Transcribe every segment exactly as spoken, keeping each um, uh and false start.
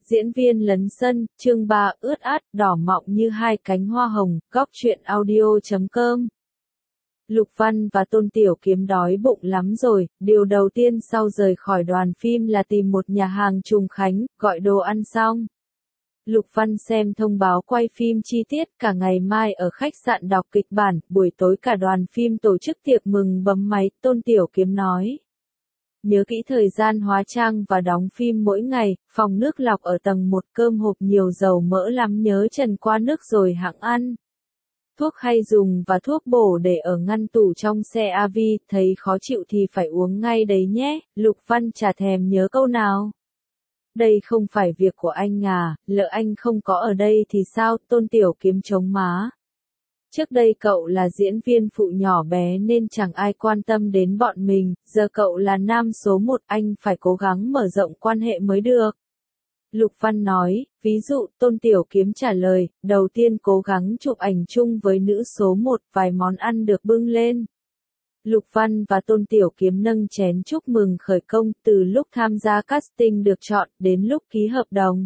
diễn viên lấn sân, chương ba ướt át, đỏ mọng như hai cánh hoa hồng, góc truyện audio chấm com. Lục Văn và Tôn Tiểu Kiếm đói bụng lắm rồi, điều đầu tiên sau rời khỏi đoàn phim là tìm một nhà hàng trùng khánh, gọi đồ ăn xong. Lục Văn xem thông báo quay phim chi tiết, cả ngày mai ở khách sạn đọc kịch bản, buổi tối cả đoàn phim tổ chức tiệc mừng bấm máy, Tôn Tiểu Kiếm nói. Nhớ kỹ thời gian hóa trang và đóng phim mỗi ngày, phòng nước lọc ở tầng một, cơm hộp nhiều dầu mỡ lắm, nhớ trần qua nước rồi hẵng ăn. Thuốc hay dùng và thuốc bổ để ở ngăn tủ trong xe a vê, thấy khó chịu thì phải uống ngay đấy nhé, Lục Văn chả thèm nhớ câu nào. Đây không phải việc của anh à, lỡ anh không có ở đây thì sao, Tôn Tiểu Kiếm chống má. Trước đây cậu là diễn viên phụ nhỏ bé nên chẳng ai quan tâm đến bọn mình, giờ cậu là nam số một, anh phải cố gắng mở rộng quan hệ mới được. Lục Văn nói, ví dụ, Tôn Tiểu Kiếm trả lời, đầu tiên cố gắng chụp ảnh chung với nữ số một, vài món ăn được bưng lên. Lục Văn và Tôn Tiểu Kiếm nâng chén chúc mừng khởi công, từ lúc tham gia casting được chọn, đến lúc ký hợp đồng.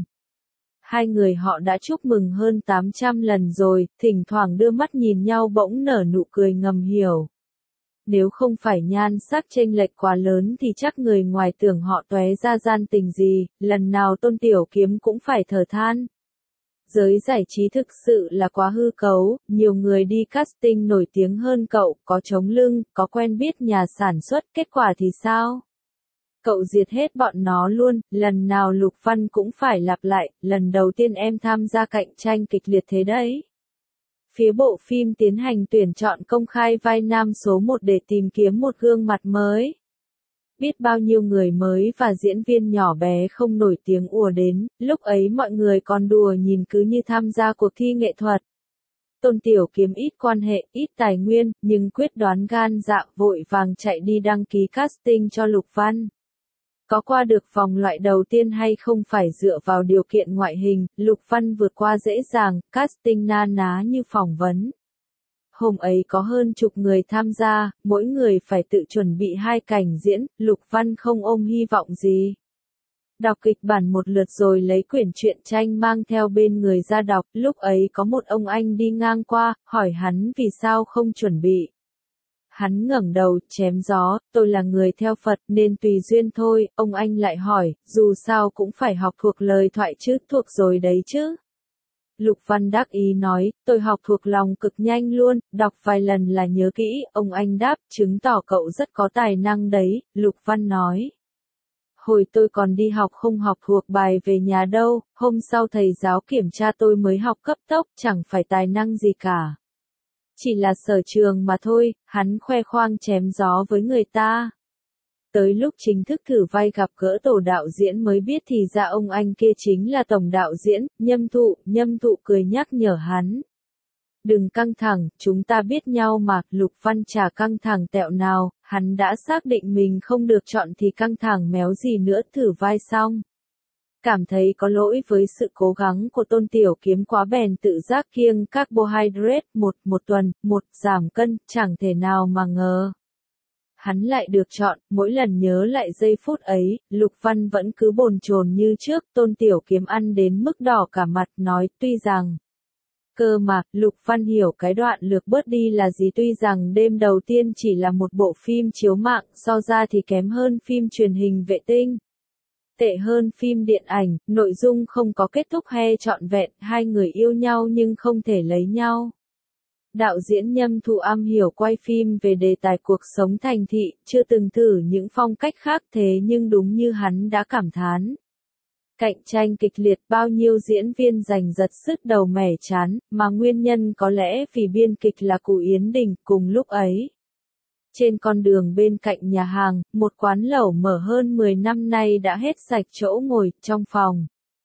Hai người họ đã chúc mừng hơn tám trăm lần rồi, thỉnh thoảng đưa mắt nhìn nhau bỗng nở nụ cười ngầm hiểu. Nếu không phải nhan sắc chênh lệch quá lớn thì chắc người ngoài tưởng họ tóe ra gian tình gì, lần nào Tôn Tiểu Kiếm cũng phải thở than. Giới giải trí thực sự là quá hư cấu, nhiều người đi casting nổi tiếng hơn cậu, có chống lưng, có quen biết nhà sản xuất, kết quả thì sao? Cậu diệt hết bọn nó luôn, lần nào Lục Văn cũng phải lặp lại, lần đầu tiên em tham gia cạnh tranh kịch liệt thế đấy. Phía bộ phim tiến hành tuyển chọn công khai vai nam số một để tìm kiếm một gương mặt mới. Biết bao nhiêu người mới và diễn viên nhỏ bé không nổi tiếng ùa đến, lúc ấy mọi người còn đùa nhìn cứ như tham gia cuộc thi nghệ thuật. Tôn Tiểu Kiếm ít quan hệ, ít tài nguyên, nhưng quyết đoán gan dạ, vội vàng chạy đi đăng ký casting cho Lục Văn. Có qua được vòng loại đầu tiên hay không phải dựa vào điều kiện ngoại hình, Lục Văn vượt qua dễ dàng, casting na ná như phỏng vấn. Hôm ấy có hơn chục người tham gia, mỗi người phải tự chuẩn bị hai cảnh diễn, Lục Văn không ôm hy vọng gì. Đọc kịch bản một lượt rồi lấy quyển truyện tranh mang theo bên người ra đọc, lúc ấy có một ông anh đi ngang qua, hỏi hắn vì sao không chuẩn bị. Hắn ngẩng đầu, chém gió, tôi là người theo Phật nên tùy duyên thôi, ông anh lại hỏi, dù sao cũng phải học thuộc lời thoại chứ, thuộc rồi đấy chứ. Lục Văn đắc ý nói, tôi học thuộc lòng cực nhanh luôn, đọc vài lần là nhớ kỹ, ông anh đáp, chứng tỏ cậu rất có tài năng đấy, Lục Văn nói. Hồi tôi còn đi học không học thuộc bài về nhà đâu, hôm sau thầy giáo kiểm tra tôi mới học cấp tốc, chẳng phải tài năng gì cả. Chỉ là sở trường mà thôi, hắn khoe khoang chém gió với người ta. Tới lúc chính thức thử vai gặp gỡ tổ đạo diễn mới biết thì ra ông anh kia chính là tổng đạo diễn, Nhâm Thụ, Nhâm Thụ cười nhắc nhở hắn. Đừng căng thẳng, chúng ta biết nhau mà, Lục Văn chả căng thẳng tẹo nào, hắn đã xác định mình không được chọn thì căng thẳng méo gì nữa, thử vai xong. Cảm thấy có lỗi với sự cố gắng của Tôn Tiểu Kiếm quá bèn tự giác kiêng carbohydrate một, một tuần, một, giảm cân, chẳng thể nào mà ngờ. Hắn lại được chọn, mỗi lần nhớ lại giây phút ấy, Lục Văn vẫn cứ bồn chồn như trước, Tôn Tiểu Kiếm ăn đến mức đỏ cả mặt, nói, tuy rằng. Cơ mà, Lục Văn hiểu cái đoạn lược bớt đi là gì, tuy rằng đêm đầu tiên chỉ là một bộ phim chiếu mạng, so ra thì kém hơn phim truyền hình vệ tinh. Tệ hơn phim điện ảnh, nội dung không có kết thúc hay trọn vẹn, hai người yêu nhau nhưng không thể lấy nhau. Đạo diễn Nhâm Thụ am hiểu quay phim về đề tài cuộc sống thành thị, chưa từng thử những phong cách khác thế nhưng đúng như hắn đã cảm thán. Cạnh tranh kịch liệt, bao nhiêu diễn viên giành giật sứt đầu mẻ chán, mà nguyên nhân có lẽ vì biên kịch là Cụ Yến Đình, cùng lúc ấy. Trên con đường bên cạnh nhà hàng, một quán lẩu mở hơn mười năm nay đã hết sạch chỗ ngồi, trong phòng.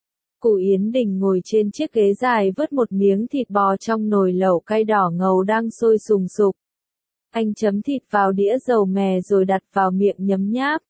Cụ Yến Đình ngồi trên chiếc ghế dài vớt một miếng thịt bò trong nồi lẩu cay đỏ ngầu đang sôi sùng sục. Anh chấm thịt vào đĩa dầu mè rồi đặt vào miệng nhấm nháp.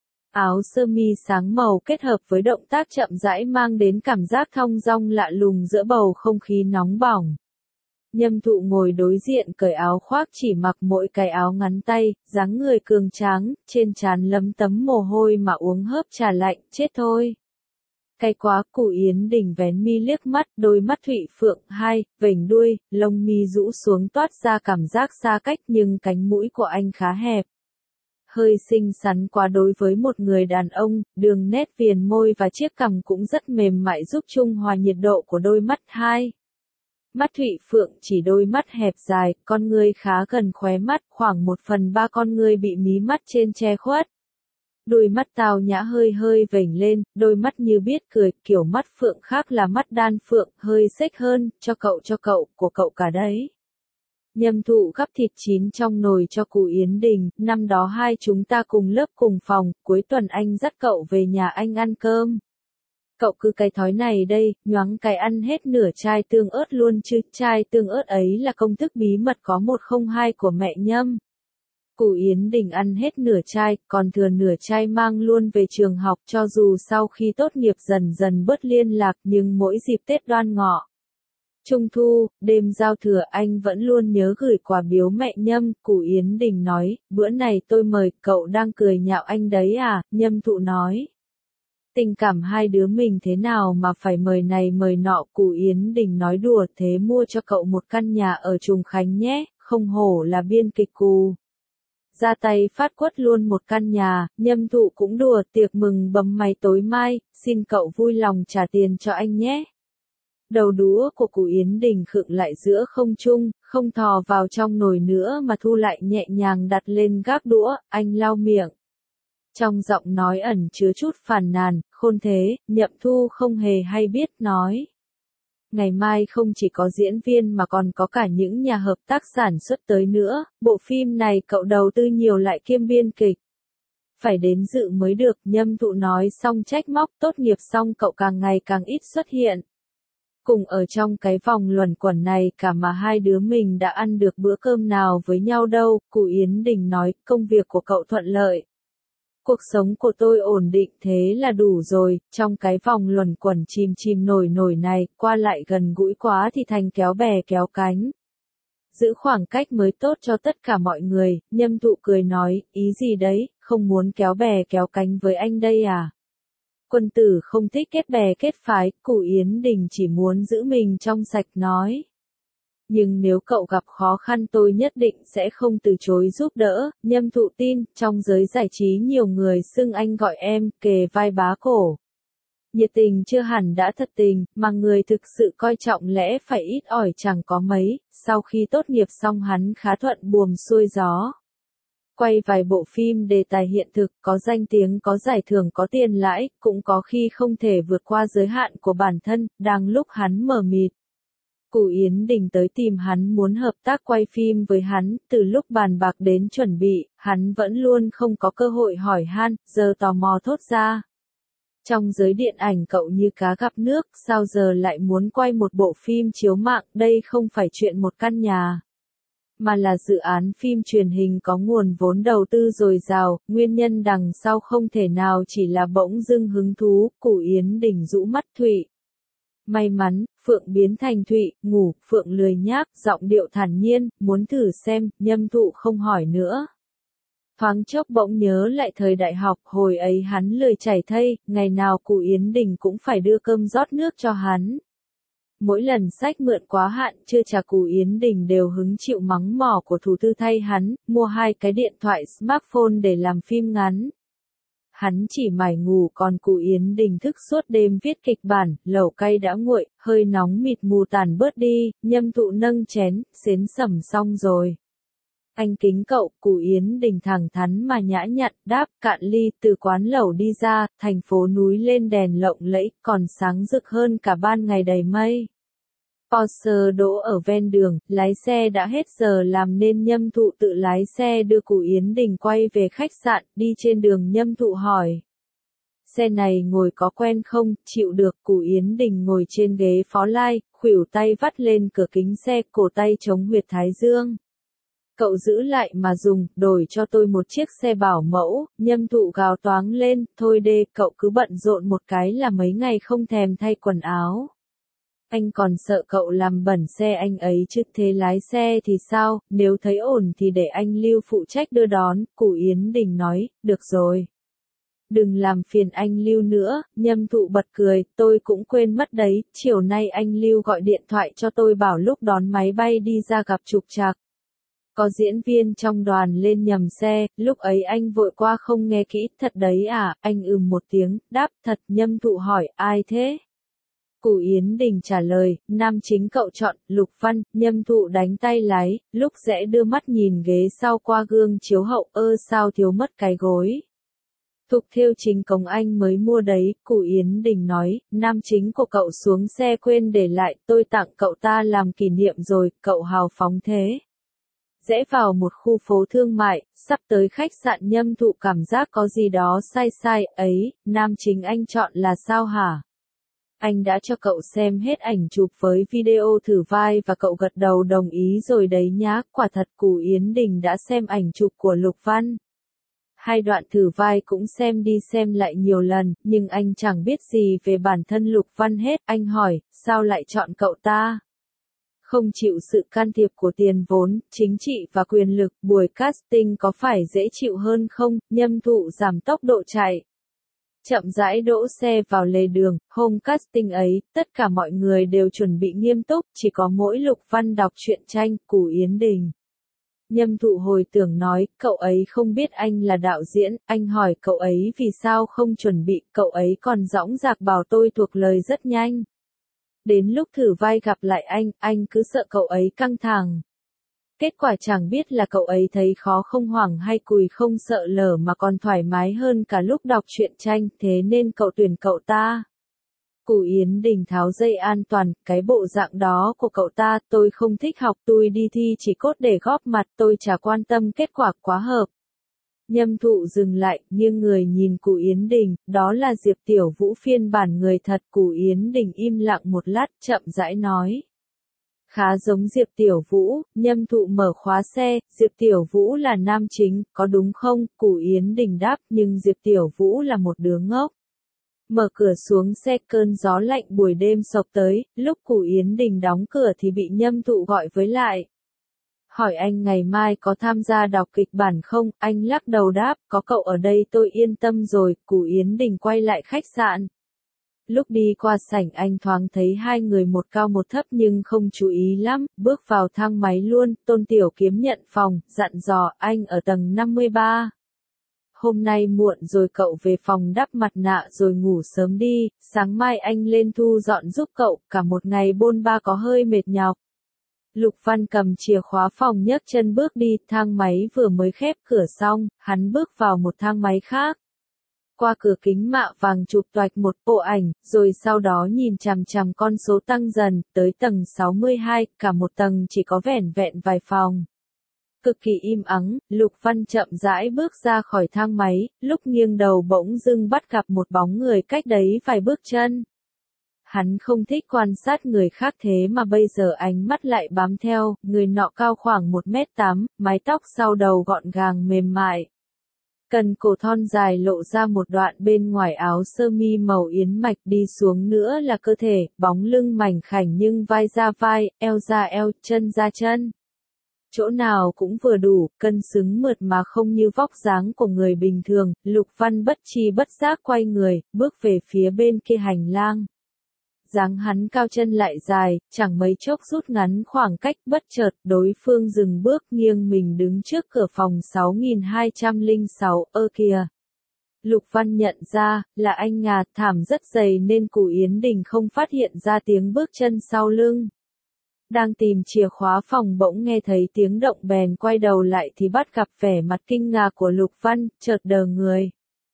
Áo sơ mi sáng màu kết hợp với động tác chậm rãi mang đến cảm giác thong dong lạ lùng giữa bầu không khí nóng bỏng. Nhâm Thụ ngồi đối diện cởi áo khoác chỉ mặc mỗi cái áo ngắn tay, dáng người cường tráng, trên trán lấm tấm mồ hôi mà uống hớp trà lạnh, chết thôi. Cay quá, Cụ Yến Đình vén mi liếc mắt, đôi mắt Thụy Phượng hai, vểnh đuôi, lông mi rũ xuống toát ra cảm giác xa cách nhưng cánh mũi của anh khá hẹp. Hơi xinh xắn quá đối với một người đàn ông, đường nét viền môi và chiếc cằm cũng rất mềm mại giúp trung hòa nhiệt độ của đôi mắt hai. Mắt Thụy Phượng chỉ đôi mắt hẹp dài, con ngươi khá gần khóe mắt, khoảng một phần ba con ngươi bị mí mắt trên che khuất. Đôi mắt tao nhã hơi hơi vểnh lên, đôi mắt như biết cười, kiểu mắt phượng khác là mắt đan phượng, hơi xếch hơn, cho cậu cho cậu, của cậu cả đấy. Nhâm Thụ gắp thịt chín trong nồi cho Cụ Yến Đình, năm đó hai chúng ta cùng lớp cùng phòng, cuối tuần anh dắt cậu về nhà anh ăn cơm. Cậu cứ cái thói này đây, nhoáng cái ăn hết nửa chai tương ớt luôn chứ, chai tương ớt ấy là công thức bí mật có một không hai của mẹ Nhâm. Cụ Yến Đình ăn hết nửa chai, còn thừa nửa chai mang luôn về trường học cho dù sau khi tốt nghiệp dần dần bớt liên lạc nhưng mỗi dịp Tết Đoan Ngọ, Trung Thu, đêm giao thừa anh vẫn luôn nhớ gửi quà biếu mẹ Nhâm. Cụ Yến Đình nói, bữa này tôi mời, cậu đang cười nhạo anh đấy à, Nhâm Thụ nói. Tình cảm hai đứa mình thế nào mà phải mời này mời nọ, Cụ Yến Đình nói đùa, thế mua cho cậu một căn nhà ở Trùng Khánh nhé, không hổ là biên kịch Cù. Ra tay phát quất luôn một căn nhà, Nhâm Thụ cũng đùa, tiệc mừng bấm máy tối mai, xin cậu vui lòng trả tiền cho anh nhé. Đầu đũa của Cụ Yến Đình khựng lại giữa không trung, không thò vào trong nồi nữa mà thu lại nhẹ nhàng đặt lên gác đũa, anh lau miệng. Trong giọng nói ẩn chứa chút phàn nàn, khôn thế, Nhậm Thu không hề hay biết nói. Ngày mai không chỉ có diễn viên mà còn có cả những nhà hợp tác sản xuất tới nữa, bộ phim này cậu đầu tư nhiều lại kiêm biên kịch. Phải đến dự mới được, Nhâm Thụ nói xong trách móc, tốt nghiệp xong cậu càng ngày càng ít xuất hiện. Cùng ở trong cái vòng luẩn quẩn này cả mà hai đứa mình đã ăn được bữa cơm nào với nhau đâu, Cụ Yến Đình nói, công việc của cậu thuận lợi. Cuộc sống của tôi ổn định thế là đủ rồi, trong cái vòng luẩn quẩn chìm chìm nổi nổi này, qua lại gần gũi quá thì thành kéo bè kéo cánh. Giữ khoảng cách mới tốt cho tất cả mọi người, Nhâm Thụ cười nói, ý gì đấy, không muốn kéo bè kéo cánh với anh đây à? Quân tử không thích kết bè kết phái, Cụ Yến Đình chỉ muốn giữ mình trong sạch nói. Nhưng nếu cậu gặp khó khăn tôi nhất định sẽ không từ chối giúp đỡ, Nhâm Thụ tin, trong giới giải trí nhiều người xưng anh gọi em, kề vai bá cổ. Nhiệt tình chưa hẳn đã thật tình, mà người thực sự coi trọng lẽ phải ít ỏi chẳng có mấy, sau khi tốt nghiệp xong hắn khá thuận buồm xuôi gió. Quay vài bộ phim đề tài hiện thực, có danh tiếng có giải thưởng có tiền lãi, cũng có khi không thể vượt qua giới hạn của bản thân, đang lúc hắn mờ mịt. Cụ Yến Đình tới tìm hắn muốn hợp tác quay phim với hắn, từ lúc bàn bạc đến chuẩn bị, hắn vẫn luôn không có cơ hội hỏi han, giờ tò mò thốt ra. Trong giới điện ảnh cậu như cá gặp nước, sao giờ lại muốn quay một bộ phim chiếu mạng, đây không phải chuyện một căn nhà. Mà là dự án phim truyền hình có nguồn vốn đầu tư dồi dào, nguyên nhân đằng sau không thể nào chỉ là bỗng dưng hứng thú, Cụ Yến Đình rũ mắt Thụy. May mắn, Phượng biến thành Thụy, ngủ, Phượng lười nhác, giọng điệu thản nhiên, muốn thử xem, Nhâm Thụ không hỏi nữa. Thoáng chốc bỗng nhớ lại thời đại học, hồi ấy hắn lười chảy thây, ngày nào Cụ Yến Đình cũng phải đưa cơm rót nước cho hắn. Mỗi lần sách mượn quá hạn chưa trả Cụ Yến Đình đều hứng chịu mắng mỏ của thủ tư thay hắn, mua hai cái điện thoại smartphone để làm phim ngắn. Hắn chỉ mải ngủ còn Cụ Yến Đình thức suốt đêm viết kịch bản, lẩu cay đã nguội, hơi nóng mịt mù tàn bớt đi, Nhâm Thụ nâng chén, xến sẩm xong rồi. Anh kính cậu, Cụ Yến Đình thẳng thắn mà nhã nhặn, đáp, cạn ly, từ quán lẩu đi ra, thành phố núi lên đèn lộng lẫy, còn sáng rực hơn cả ban ngày đầy mây. Porsche đỗ ở ven đường, lái xe đã hết giờ làm nên Nhâm Thụ tự lái xe đưa Cụ Yến Đình quay về khách sạn, đi trên đường Nhâm Thụ hỏi. Xe này ngồi có quen không, chịu được, Cụ Yến Đình ngồi trên ghế phó lai, khuỷu tay vắt lên cửa kính xe, cổ tay chống huyệt thái dương. Cậu giữ lại mà dùng, đổi cho tôi một chiếc xe bảo mẫu, Nhâm Thụ gào toáng lên, thôi đê, cậu cứ bận rộn một cái là mấy ngày không thèm thay quần áo. Anh còn sợ cậu làm bẩn xe anh ấy chứ, thế lái xe thì sao, nếu thấy ổn thì để anh Lưu phụ trách đưa đón, Cụ Yến Đình nói, được rồi. Đừng làm phiền anh Lưu nữa, Nhâm Thụ bật cười, tôi cũng quên mất đấy, chiều nay anh Lưu gọi điện thoại cho tôi bảo lúc đón máy bay đi ra gặp trục trặc. Có diễn viên trong đoàn lên nhầm xe, lúc ấy anh vội qua không nghe kỹ, thật đấy à, anh ừm một tiếng, đáp thật. Nhâm Thụ hỏi, ai thế? Cù Yến Đình trả lời, nam chính cậu chọn, Lục Văn. Nhâm Thụ đánh tay lái, lúc rẽ đưa mắt nhìn ghế sau qua gương chiếu hậu, ơ sao thiếu mất cái gối. Thục thêu chính công anh mới mua đấy, Cù Yến Đình nói, nam chính của cậu xuống xe quên để lại, tôi tặng cậu ta làm kỷ niệm rồi, cậu hào phóng thế. Rẽ vào một khu phố thương mại, sắp tới khách sạn. Nhâm Thụ cảm giác có gì đó sai sai, ấy, nam chính anh chọn là sao hả? Anh đã cho cậu xem hết ảnh chụp với video thử vai và cậu gật đầu đồng ý rồi đấy nhá, quả thật. Cù Yến Đình đã xem ảnh chụp của Lục Văn. Hai đoạn thử vai cũng xem đi xem lại nhiều lần, nhưng anh chẳng biết gì về bản thân Lục Văn hết. Anh hỏi, sao lại chọn cậu ta? Không chịu sự can thiệp của tiền vốn, chính trị và quyền lực, buổi casting có phải dễ chịu hơn không? Nhâm Thụ giảm tốc độ chạy. Chậm rãi đỗ xe vào lề đường, hôm casting ấy, tất cả mọi người đều chuẩn bị nghiêm túc, chỉ có mỗi Lục Văn đọc truyện tranh, Cù Yến Đình. Nhâm Thụ hồi tưởng nói, cậu ấy không biết anh là đạo diễn, anh hỏi cậu ấy vì sao không chuẩn bị, cậu ấy còn dõng dạc bảo tôi thuộc lời rất nhanh. Đến lúc thử vai gặp lại anh, anh cứ sợ cậu ấy căng thẳng. Kết quả chẳng biết là cậu ấy thấy khó không hoảng hay cùi không sợ lở mà còn thoải mái hơn cả lúc đọc truyện tranh, thế nên cậu tuyển cậu ta. Cù Yến Đình tháo dây an toàn, cái bộ dạng đó của cậu ta, tôi không thích học, tôi đi thi chỉ cốt để góp mặt, tôi chả quan tâm kết quả, quá hợp. Nhâm Thụ dừng lại, nghiêng người nhìn Cù Yến Đình, đó là Diệp Tiểu Vũ phiên bản người thật. Cù Yến Đình im lặng một lát, chậm rãi nói. Khá giống Diệp Tiểu Vũ. Nhâm Thụ mở khóa xe, Diệp Tiểu Vũ là nam chính, có đúng không? Cù Yến Đình đáp, nhưng Diệp Tiểu Vũ là một đứa ngốc. Mở cửa xuống xe, cơn gió lạnh buổi đêm xộc tới, lúc Cù Yến Đình đóng cửa thì bị Nhâm Thụ gọi với lại. Hỏi anh ngày mai có tham gia đọc kịch bản không, anh lắc đầu đáp, có cậu ở đây tôi yên tâm rồi. Cù Yến Đình quay lại khách sạn. Lúc đi qua sảnh anh thoáng thấy hai người một cao một thấp nhưng không chú ý lắm, bước vào thang máy luôn. Tôn Tiểu Kiếm nhận phòng, dặn dò, anh ở tầng năm mươi ba. Hôm nay muộn rồi cậu về phòng đắp mặt nạ rồi ngủ sớm đi, sáng mai anh lên thu dọn giúp cậu, cả một ngày bôn ba có hơi mệt nhọc. Lục Văn cầm chìa khóa phòng nhấc chân bước đi, thang máy vừa mới khép cửa xong, hắn bước vào một thang máy khác. Qua cửa kính mạ vàng chụp toạch một bộ ảnh, rồi sau đó nhìn chằm chằm con số tăng dần, tới tầng sáu mươi hai, cả một tầng chỉ có vẻn vẹn vài phòng. Cực kỳ im ắng, Lục Văn chậm rãi bước ra khỏi thang máy, lúc nghiêng đầu bỗng dưng bắt gặp một bóng người cách đấy vài bước chân. Hắn không thích quan sát người khác thế mà bây giờ ánh mắt lại bám theo, người nọ cao khoảng một mét tám, mái tóc sau đầu gọn gàng mềm mại. Cần cổ thon dài lộ ra một đoạn bên ngoài áo sơ mi màu yến mạch, đi xuống nữa là cơ thể, bóng lưng mảnh khảnh nhưng vai ra vai, eo ra eo, chân ra chân. Chỗ nào cũng vừa đủ, cân xứng mượt mà không như vóc dáng của người bình thường. Lục Văn bất tri bất giác quay người, bước về phía bên kia hành lang. Dáng hắn cao chân lại dài, chẳng mấy chốc rút ngắn khoảng cách, bất chợt đối phương dừng bước nghiêng mình đứng trước cửa phòng sáu nghìn hai trăm lẻ sáu, ơ kìa. Lục Văn nhận ra, là anh Ngà, thảm rất dày nên Cù Yến Đình không phát hiện ra tiếng bước chân sau lưng. Đang tìm chìa khóa phòng bỗng nghe thấy tiếng động bèn quay đầu lại thì bắt gặp vẻ mặt kinh ngạc của Lục Văn, chợt đờ người.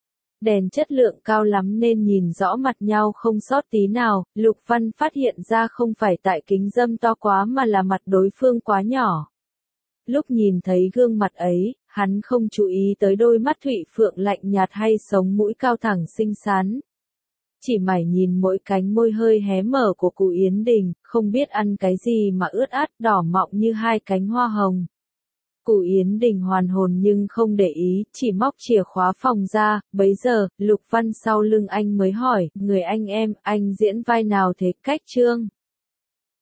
Đèn chất lượng cao lắm nên nhìn rõ mặt nhau không sót tí nào, Lục Văn phát hiện ra không phải tại kính râm to quá mà là mặt đối phương quá nhỏ. Lúc nhìn thấy gương mặt ấy, hắn không chú ý tới đôi mắt thụy phượng lạnh nhạt hay sống mũi cao thẳng xinh xắn. Chỉ mải nhìn mỗi cánh môi hơi hé mở của Cù Yến Đình, không biết ăn cái gì mà ướt át đỏ mọng như hai cánh hoa hồng. Cù Yến Đình hoàn hồn nhưng không để ý, chỉ móc chìa khóa phòng ra. Bấy giờ, Lục Văn sau lưng anh mới hỏi, người anh em, anh diễn vai nào thế? Cách Trương.